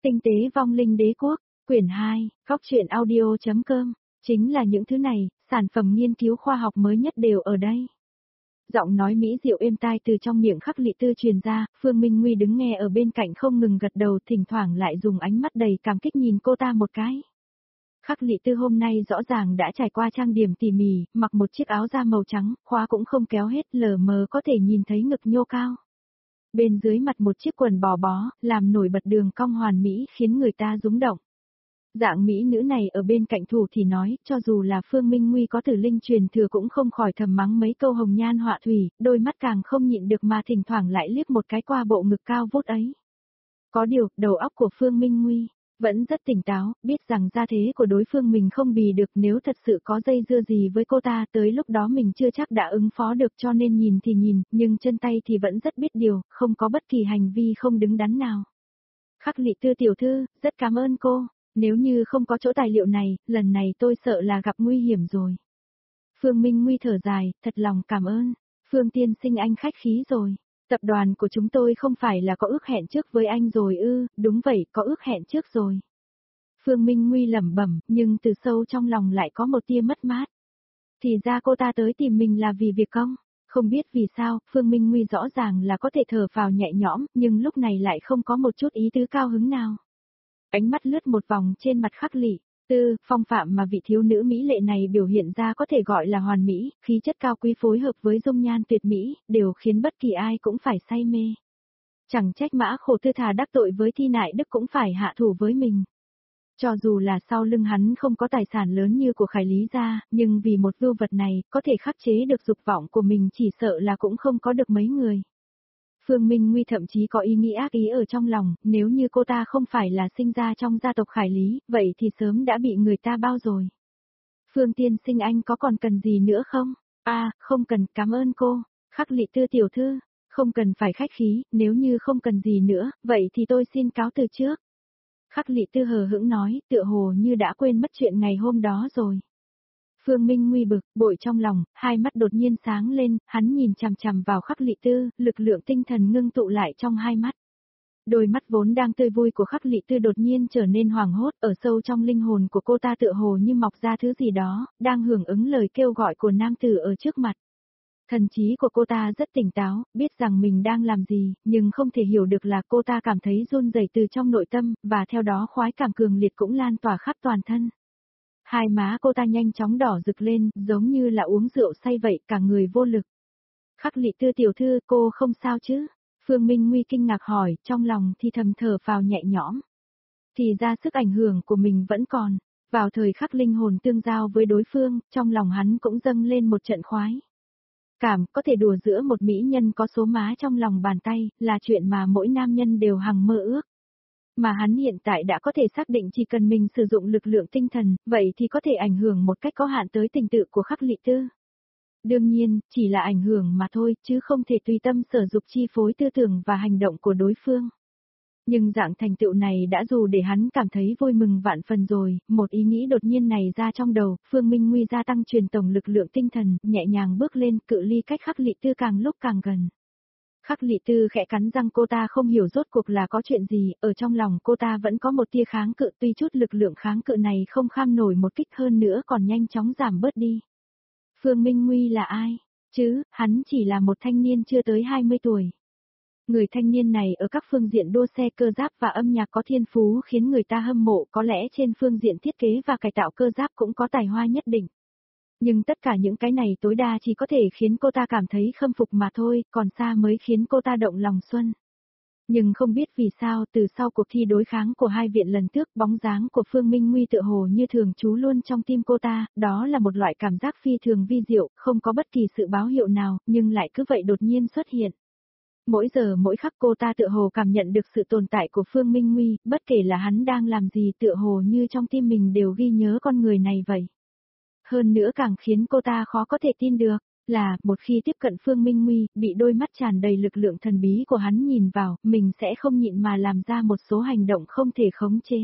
Tinh tế vong linh đế quốc, quyển 2, góc truyện audio.com, chính là những thứ này, sản phẩm nghiên cứu khoa học mới nhất đều ở đây. Giọng nói mỹ diệu êm tai từ trong miệng Khắc Lị Tư truyền ra, Phương Minh Nguy đứng nghe ở bên cạnh không ngừng gật đầu, thỉnh thoảng lại dùng ánh mắt đầy cảm kích nhìn cô ta một cái. Khắc Lị Tư hôm nay rõ ràng đã trải qua trang điểm tỉ mỉ, mặc một chiếc áo da màu trắng, khóa cũng không kéo hết, lờ mờ có thể nhìn thấy ngực nhô cao. Bên dưới mặt một chiếc quần bò bó, làm nổi bật đường cong hoàn mỹ khiến người ta rúng động. Dạng mỹ nữ này ở bên cạnh thủ thì nói, cho dù là Phương Minh Nguy có Tử Linh truyền thừa cũng không khỏi thầm mắng mấy câu hồng nhan họa thủy, đôi mắt càng không nhịn được mà thỉnh thoảng lại liếc một cái qua bộ ngực cao vút ấy. Có điều, đầu óc của Phương Minh Nguy vẫn rất tỉnh táo, biết rằng gia thế của đối phương mình không bì được, nếu thật sự có dây dưa gì với cô ta tới lúc đó mình chưa chắc đã ứng phó được, cho nên nhìn thì nhìn, nhưng chân tay thì vẫn rất biết điều, không có bất kỳ hành vi không đứng đắn nào. Khắc Lị Tư tiểu thư, rất cảm ơn cô, nếu như không có chỗ tài liệu này, lần này tôi sợ là gặp nguy hiểm rồi. Phương Minh Nguy thở dài, thật lòng cảm ơn, Phương tiên sinh anh khách khí rồi. Tập đoàn của chúng tôi không phải là có ước hẹn trước với anh rồi ư? Đúng vậy, có ước hẹn trước rồi. Phương Minh Nguy lẩm bẩm, nhưng từ sâu trong lòng lại có một tia mất mát. Thì ra cô ta tới tìm mình là vì việc công. Không biết vì sao, Phương Minh Nguy rõ ràng là có thể thở phào nhẹ nhõm, nhưng lúc này lại không có một chút ý tứ cao hứng nào. Ánh mắt lướt một vòng trên mặt Khắc Lị Tư, phong phạm mà vị thiếu nữ mỹ lệ này biểu hiện ra có thể gọi là hoàn mỹ, khí chất cao quý phối hợp với dung nhan tuyệt mỹ, đều khiến bất kỳ ai cũng phải say mê. Chẳng trách Mã Khổ Tư thà đắc tội với Thi Nại Đức cũng phải hạ thủ với mình. Cho dù là sau lưng hắn không có tài sản lớn như của Khải Lý gia, nhưng vì một vưu vật này, có thể khắc chế được dục vọng của mình chỉ sợ là cũng không có được mấy người. Phương Minh Nguy thậm chí có ý nghĩ ác ý ở trong lòng, nếu như cô ta không phải là sinh ra trong gia tộc Khải Lý, vậy thì sớm đã bị người ta bao rồi. Phương tiên sinh anh có còn cần gì nữa không? Không cần, cảm ơn cô. Khắc Lị Tư tiểu thư, không cần phải khách khí, nếu như không cần gì nữa, vậy thì tôi xin cáo từ trước. Khắc Lị Tư hờ hững nói, tựa hồ như đã quên mất chuyện ngày hôm đó rồi. Phương Minh Nguy bực bội trong lòng, hai mắt đột nhiên sáng lên, hắn nhìn chằm chằm vào Khắc Lị Tư, lực lượng tinh thần ngưng tụ lại trong hai mắt. Đôi mắt vốn đang tươi vui của Khắc Lị Tư đột nhiên trở nên hoảng hốt, ở sâu trong linh hồn của cô ta tựa hồ như mọc ra thứ gì đó, đang hưởng ứng lời kêu gọi của nam tử ở trước mặt. Thần trí của cô ta rất tỉnh táo, biết rằng mình đang làm gì, nhưng không thể hiểu được là cô ta cảm thấy run rẩy từ trong nội tâm, và theo đó khoái cảm cường liệt cũng lan tỏa khắp toàn thân. Hai má cô ta nhanh chóng đỏ rực lên, giống như là uống rượu say vậy, cả người vô lực. Khắc Lị Tư tiểu thư, cô không sao chứ? Phương Minh Nguy kinh ngạc hỏi, trong lòng thì thầm thở phào nhẹ nhõm. Thì ra sức ảnh hưởng của mình vẫn còn. Vào thời khắc linh hồn tương giao với đối phương, trong lòng hắn cũng dâng lên một trận khoái. Cảm có thể đùa giữa một mỹ nhân có số má trong lòng bàn tay, là chuyện mà mỗi nam nhân đều hằng mơ ước. Mà hắn hiện tại đã có thể xác định chỉ cần mình sử dụng lực lượng tinh thần, vậy thì có thể ảnh hưởng một cách có hạn tới tình tự của Khắc Lị Tư. Đương nhiên, chỉ là ảnh hưởng mà thôi, chứ không thể tùy tâm sở dục chi phối tư tưởng và hành động của đối phương. Nhưng dạng thành tựu này đã dù để hắn cảm thấy vui mừng vạn phần rồi, một ý nghĩ đột nhiên này ra trong đầu, Phương Minh Nguy gia tăng truyền tổng lực lượng tinh thần, nhẹ nhàng bước lên, cự ly cách Khắc Lị Tư càng lúc càng gần. Khắc Lị Tư khẽ cắn răng, cô ta không hiểu rốt cuộc là có chuyện gì, ở trong lòng cô ta vẫn có một tia kháng cự, tuy chút lực lượng kháng cự này không kham nổi một kích, hơn nữa còn nhanh chóng giảm bớt đi. Phương Minh Nguy là ai? Chứ, hắn chỉ là một thanh niên chưa tới 20 tuổi. Người thanh niên này ở các phương diện đua xe cơ giáp và âm nhạc có thiên phú khiến người ta hâm mộ, có lẽ trên phương diện thiết kế và cải tạo cơ giáp cũng có tài hoa nhất định. Nhưng tất cả những cái này tối đa chỉ có thể khiến cô ta cảm thấy khâm phục mà thôi, còn xa mới khiến cô ta động lòng xuân. Nhưng không biết vì sao, từ sau cuộc thi đối kháng của hai viện lần trước, bóng dáng của Phương Minh Nguy tựa hồ như thường trú luôn trong tim cô ta, đó là một loại cảm giác phi thường vi diệu, không có bất kỳ sự báo hiệu nào, nhưng lại cứ vậy đột nhiên xuất hiện. Mỗi giờ mỗi khắc cô ta tựa hồ cảm nhận được sự tồn tại của Phương Minh Nguy, bất kể là hắn đang làm gì tựa hồ như trong tim mình đều ghi nhớ con người này vậy. Hơn nữa càng khiến cô ta khó có thể tin được, là, một khi tiếp cận Phương Minh Nguy, bị đôi mắt tràn đầy lực lượng thần bí của hắn nhìn vào, mình sẽ không nhịn mà làm ra một số hành động không thể khống chế.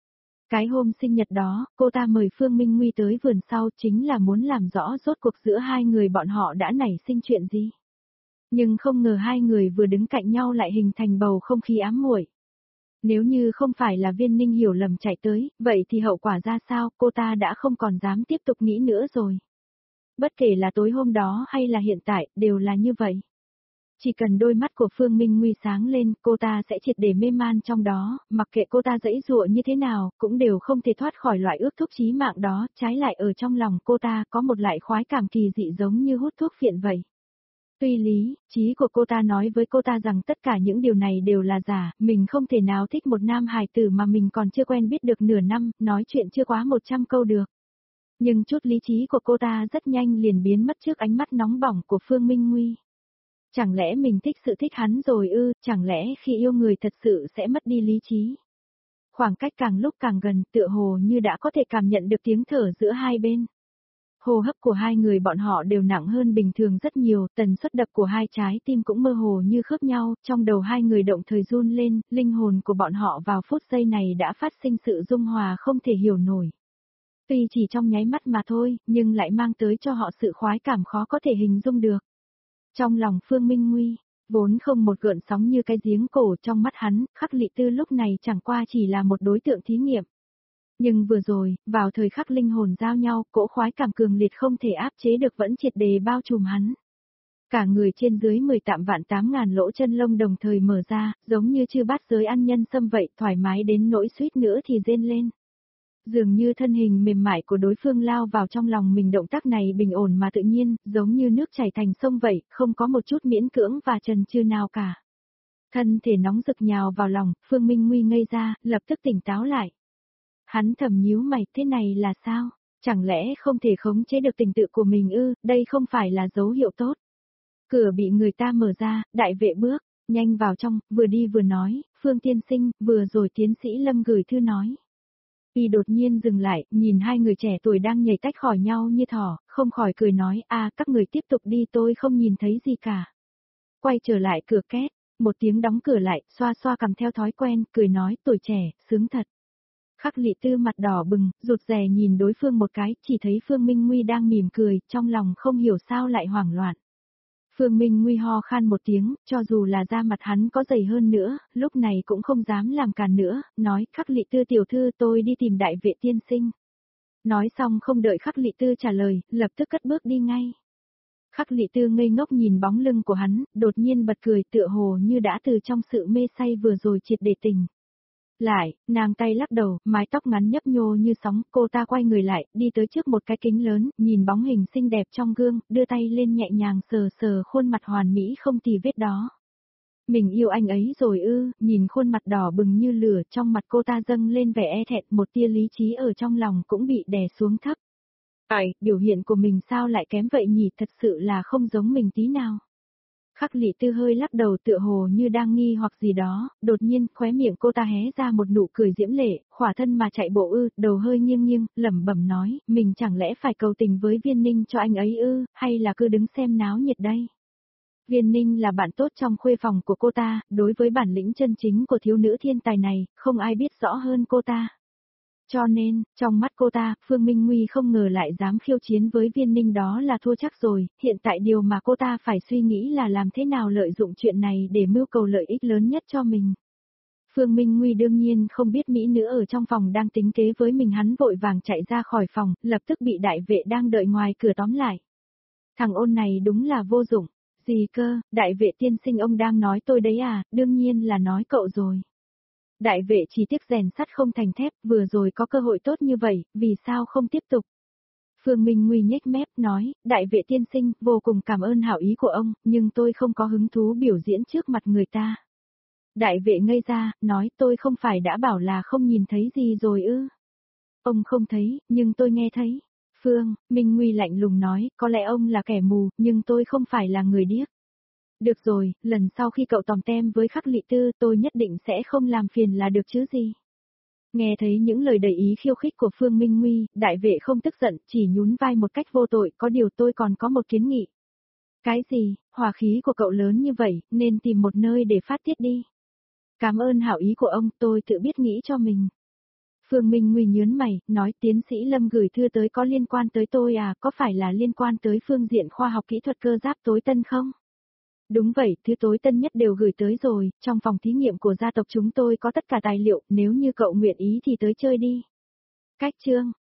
Cái hôm sinh nhật đó, cô ta mời Phương Minh Nguy tới vườn sau chính là muốn làm rõ rốt cuộc giữa hai người bọn họ đã nảy sinh chuyện gì. Nhưng không ngờ hai người vừa đứng cạnh nhau lại hình thành bầu không khí ám muội. Nếu như không phải là Viên Ninh hiểu lầm chạy tới, vậy thì hậu quả ra sao, cô ta đã không còn dám tiếp tục nghĩ nữa rồi. Bất kể là tối hôm đó hay là hiện tại, đều là như vậy. Chỉ cần đôi mắt của Phương Minh Nguy sáng lên, cô ta sẽ triệt để mê man trong đó, mặc kệ cô ta giãy giụa như thế nào, cũng đều không thể thoát khỏi loại ước thúc chí mạng đó, trái lại ở trong lòng cô ta có một loại khoái cảm kỳ dị giống như hút thuốc phiện vậy. Tuy lý, trí của cô ta nói với cô ta rằng tất cả những điều này đều là giả, mình không thể nào thích một nam hài tử mà mình còn chưa quen biết được nửa năm, nói chuyện chưa quá 100 câu được. Nhưng chút lý trí của cô ta rất nhanh liền biến mất trước ánh mắt nóng bỏng của Phương Minh Nguy. Chẳng lẽ mình thích sự thích hắn rồi ư, chẳng lẽ khi yêu người thật sự sẽ mất đi lý trí? Khoảng cách càng lúc càng gần, tựa hồ như đã có thể cảm nhận được tiếng thở giữa hai bên. Hô hấp của hai người bọn họ đều nặng hơn bình thường rất nhiều, tần suất đập của hai trái tim cũng mơ hồ như khớp nhau, trong đầu hai người động thời run lên, linh hồn của bọn họ vào phút giây này đã phát sinh sự dung hòa không thể hiểu nổi. Tuy chỉ trong nháy mắt mà thôi, nhưng lại mang tới cho họ sự khoái cảm khó có thể hình dung được. Trong lòng Phương Minh Nguy, vốn không một gợn sóng như cái giếng cổ trong mắt hắn, Khắc Lị Tư lúc này chẳng qua chỉ là một đối tượng thí nghiệm. Nhưng vừa rồi, vào thời khắc linh hồn giao nhau, cỗ khoái cảm cường liệt không thể áp chế được vẫn triệt đề bao trùm hắn. Cả người trên dưới 18 vạn lỗ chân lông đồng thời mở ra, giống như chư bát giới ăn nhân sâm vậy, thoải mái đến nỗi suýt nữa thì rên lên. Dường như thân hình mềm mại của đối phương lao vào trong lòng mình, động tác này bình ổn mà tự nhiên, giống như nước chảy thành sông vậy, không có một chút miễn cưỡng và chần chừ nào cả. Thân thể nóng rực nhào vào lòng, Phương Minh Nguy ngây ra, lập tức tỉnh táo lại. Hắn thầm nhíu mày, thế này là sao? Chẳng lẽ không thể khống chế được tình tự của mình ư, đây không phải là dấu hiệu tốt. Cửa bị người ta mở ra, đại vệ bước, nhanh vào trong, vừa đi vừa nói, Phương tiên sinh, vừa rồi tiến sĩ Lâm gửi thư nói. Y đột nhiên dừng lại, nhìn hai người trẻ tuổi đang nhảy tách khỏi nhau như thỏ, không khỏi cười nói, các người tiếp tục đi, tôi không nhìn thấy gì cả. Quay trở lại cửa két, một tiếng đóng cửa lại, xoa xoa cằm theo thói quen, cười nói, tuổi trẻ, sướng thật. Khắc Lị Tư mặt đỏ bừng, rụt rè nhìn đối phương một cái, chỉ thấy Phương Minh Nguy đang mỉm cười, trong lòng không hiểu sao lại hoảng loạn. Phương Minh Nguy ho khan một tiếng, cho dù là da mặt hắn có dày hơn nữa, lúc này cũng không dám làm càn nữa, nói, Khắc Lị Tư tiểu thư, tôi đi tìm đại vệ tiên sinh. Nói xong không đợi Khắc Lị Tư trả lời, lập tức cất bước đi ngay. Khắc Lị Tư ngây ngốc nhìn bóng lưng của hắn, đột nhiên bật cười, tựa hồ như đã từ trong sự mê say vừa rồi triệt để tỉnh. Lại, nàng tay lắc đầu, mái tóc ngắn nhấp nhô như sóng, cô ta quay người lại, đi tới trước một cái kính lớn, nhìn bóng hình xinh đẹp trong gương, đưa tay lên nhẹ nhàng sờ sờ khuôn mặt hoàn mỹ không tì vết đó. Mình yêu anh ấy rồi ư, nhìn khuôn mặt đỏ bừng như lửa, trong mặt cô ta dâng lên vẻ e thẹn, một tia lý trí ở trong lòng cũng bị đè xuống thấp. Biểu hiện của mình sao lại kém vậy nhỉ, thật sự là không giống mình tí nào. Khắc Lị Tư hơi lắc đầu tựa hồ như đang nghi hoặc gì đó, đột nhiên khóe miệng cô ta hé ra một nụ cười diễm lệ, khỏa thân mà chạy bộ ư, đầu hơi nghiêng nghiêng, lẩm bẩm nói, mình chẳng lẽ phải cầu tình với Viên Ninh cho anh ấy ư, hay là cứ đứng xem náo nhiệt đây. Viên Ninh là bạn tốt trong khuê phòng của cô ta, đối với bản lĩnh chân chính của thiếu nữ thiên tài này, không ai biết rõ hơn cô ta. Cho nên, trong mắt cô ta, Phương Minh Nguy không ngờ lại dám khiêu chiến với Viên Ninh, đó là thua chắc rồi, hiện tại điều mà cô ta phải suy nghĩ là làm thế nào lợi dụng chuyện này để mưu cầu lợi ích lớn nhất cho mình. Phương Minh Nguy đương nhiên không biết mỹ nữ ở trong phòng đang tính kế với mình, hắn vội vàng chạy ra khỏi phòng, lập tức bị đại vệ đang đợi ngoài cửa tóm lại. Thằng ôn này đúng là vô dụng, gì cơ, đại vệ tiên sinh ông đang nói tôi đấy à, đương nhiên là nói cậu rồi. Đại vệ chỉ tiếc rèn sắt không thành thép, vừa rồi có cơ hội tốt như vậy, vì sao không tiếp tục? Phương Minh Nguy nhếch mép nói, đại vệ tiên sinh, vô cùng cảm ơn hảo ý của ông, nhưng tôi không có hứng thú biểu diễn trước mặt người ta. Đại vệ ngây ra, nói tôi không phải đã bảo là không nhìn thấy gì rồi ư? Ông không thấy, nhưng tôi nghe thấy. Phương Minh Nguy lạnh lùng nói, có lẽ ông là kẻ mù, nhưng tôi không phải là người điếc. Được rồi, lần sau khi cậu tòm tem với Khắc Lị Tư tôi nhất định sẽ không làm phiền là được chứ gì. Nghe thấy những lời đầy ý khiêu khích của Phương Minh Nguy, đại vệ không tức giận, chỉ nhún vai một cách vô tội, có điều tôi còn có một kiến nghị. Cái gì, hỏa khí của cậu lớn như vậy, nên tìm một nơi để phát tiết đi. Cảm ơn hảo ý của ông, tôi tự biết nghĩ cho mình. Phương Minh Nguy nhớn mày, nói tiến sĩ Lâm gửi thư tới có liên quan tới tôi à, có phải là liên quan tới phương diện khoa học kỹ thuật cơ giáp tối tân không? Đúng vậy, thứ tối tân nhất đều gửi tới rồi, trong phòng thí nghiệm của gia tộc chúng tôi có tất cả tài liệu, nếu như cậu nguyện ý thì tới chơi đi. Cách chương